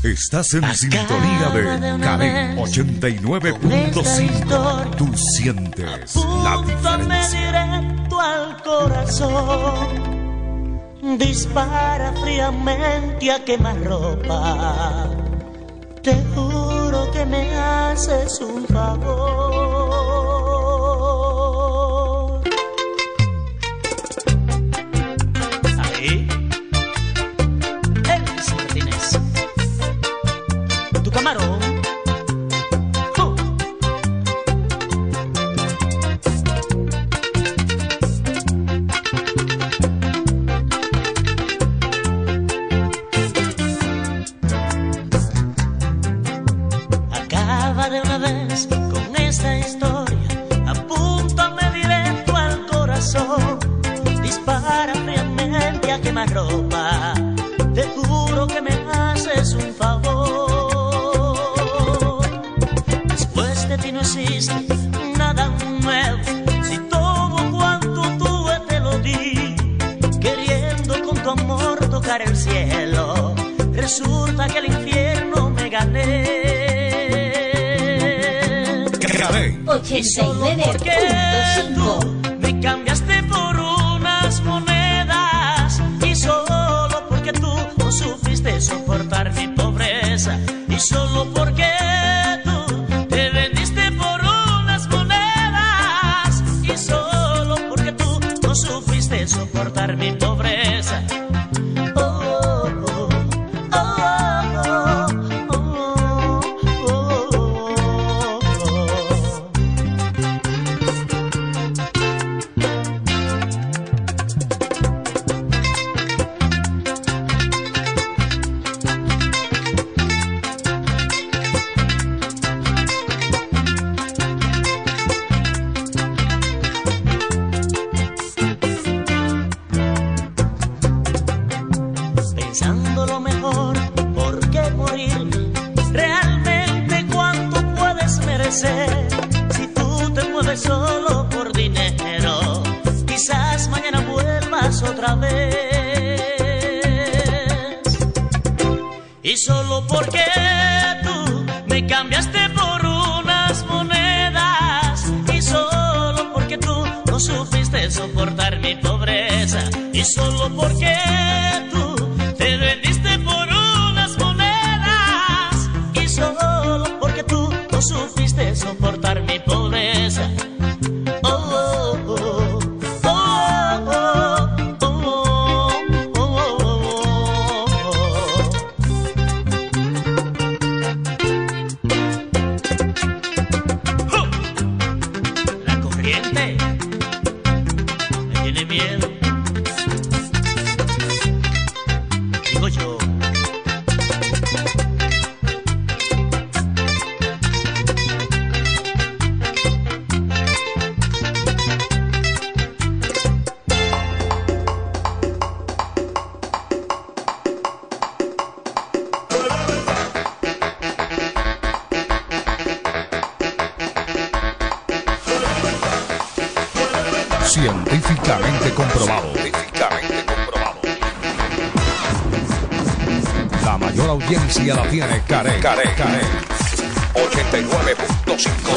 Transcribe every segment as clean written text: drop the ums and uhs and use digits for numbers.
Estás en sintonía de Karen 89.5. Tú sientes la diferencia. Directo al corazón, dispara fríamente a quemarropa. Te juro que me haces un favor. Ahí, Elvis Martínez, tu camarón. De una vez con esta historia, apúntame directo al corazón, dispara fríamente a quemarropa. Te juro que me haces un favor. Después de ti no existe nada nuevo, si todo cuanto tuve te lo di, queriendo con tu amor tocar el cielo, resulta que el infierno me gané. 89.5. Me cambiaste por unas monedas y solo porque tú no supiste soportar mi pobreza y solo porque tú te vendiste por unas monedas y solo porque tú no supiste soportar mi pobreza. Pensando lo mejor, ¿por qué morir? Realmente cuánto puedes merecer si tú te mueves solo por dinero. Quizás mañana vuelvas otra vez. Y solo porque tú me cambiaste por unas monedas y solo porque tú no supiste soportar mi pobreza y solo porque tú te vendiste por unas monedas y solo porque tú no supiste soportar mi pobreza. Oh, oh, oh, oh, oh, oh, oh, oh. La corriente me tiene miedo. Yo. Científicamente comprobado. La mayor audiencia la tiene Karen 89.5.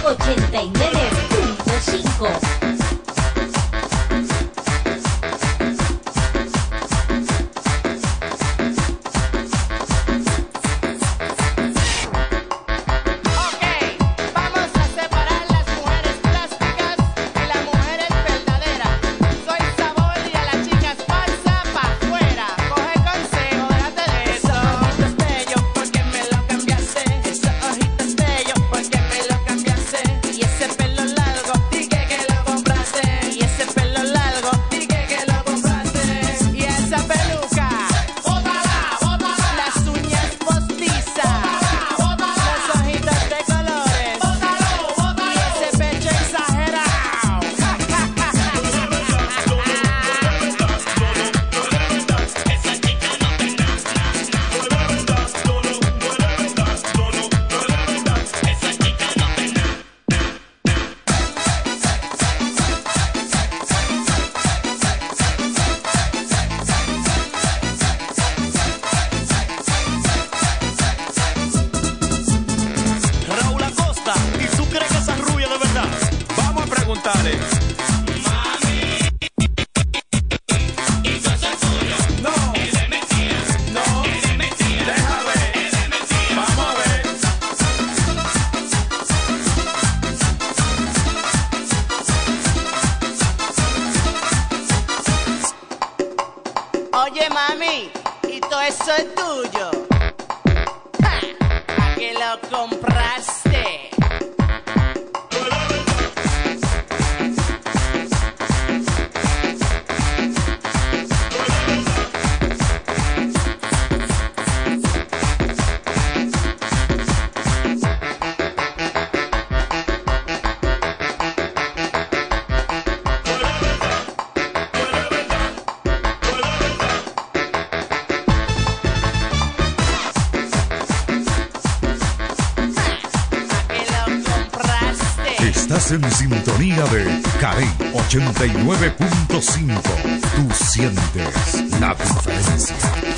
89.5. Oye, mami, ¿y todo eso es tuyo? ¡Ja! ¿A qué lo compraste? Estás en sintonía de Carey 89.5. Tú sientes la diferencia.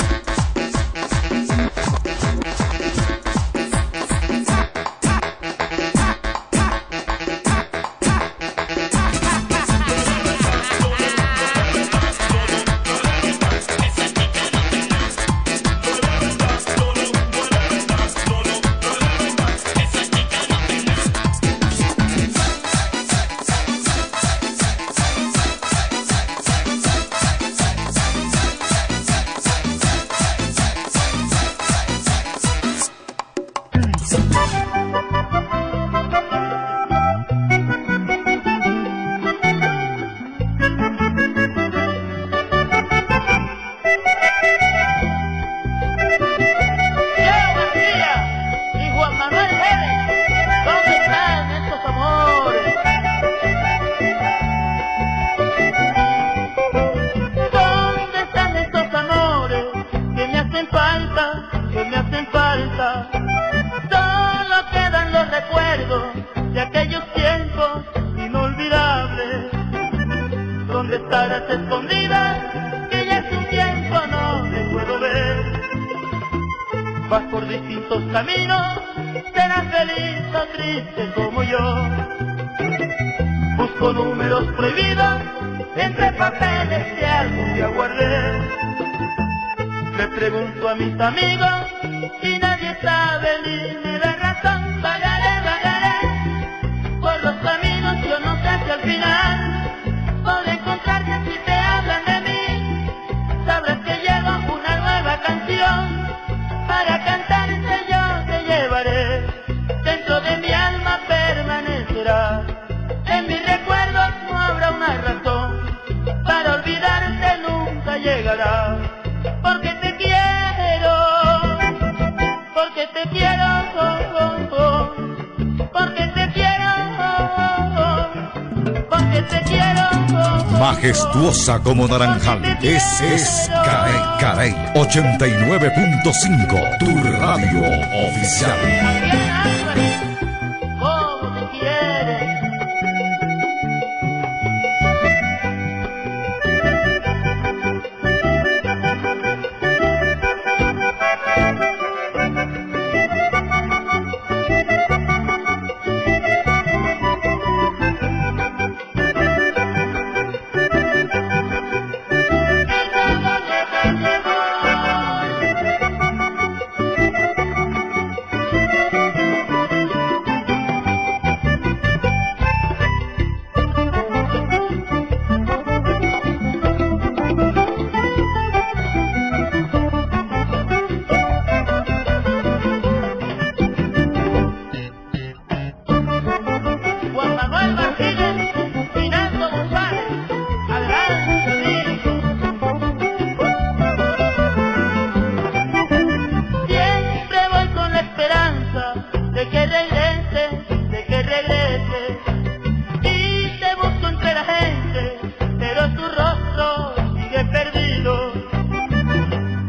De aquellos tiempos inolvidables, donde estarás escondida, que ya hace un tiempo no te puedo ver. Vas por distintos caminos, serás feliz o triste como yo. Busco números prohibidos entre papeles que algún día guardé. Le pregunto a mis amigos y nadie sabe ni me da razón. Por los caminos yo no sé si al final podré encontrarte. Si te hablan de mí, sabrás que llevo una nueva canción para cantarte. Yo te llevaré, dentro de mi alma permanecerá. En mis recuerdos no habrá una razón, para olvidarte nunca llegará. Porque te quiero, porque te quiero, porque te quiero, porque te quiero. Majestuosa como naranjal. Es Carey 89.5. Tu radio oficial. ¿Cómo te quieres?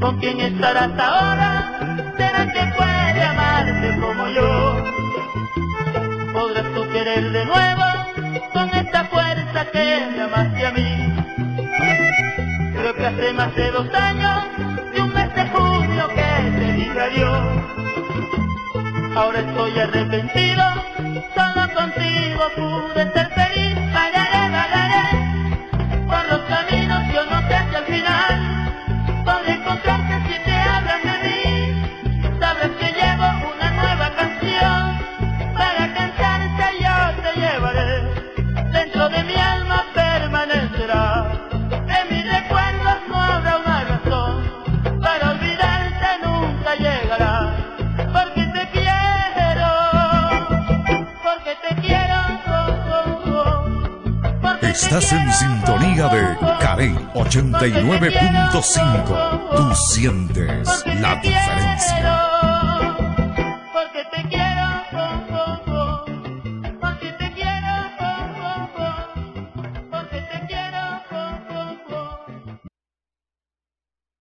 ¿Con quién estarás ahora? ¿Será que puede amarte como yo? ¿Podrás tú querer de nuevo con esta fuerza que me amaste a mí? Creo que hace más de 2 años y un mes de junio que te dije adiós. Ahora estoy arrepentido, solo contigo pude ser feliz. Vagaré, vagaré por los caminos, yo no sé si al final podré encontrarte si te hablan de mí. Sabes que llevo una nueva canción para cantarte, yo te llevaré. Dentro de mi alma permanecerá, en mis recuerdos no habrá una razón para olvidarte, nunca llegará. Porque te quiero, porque te quiero, porque Estás en sintonía de Carey 89.5. Tú sientes la diferencia.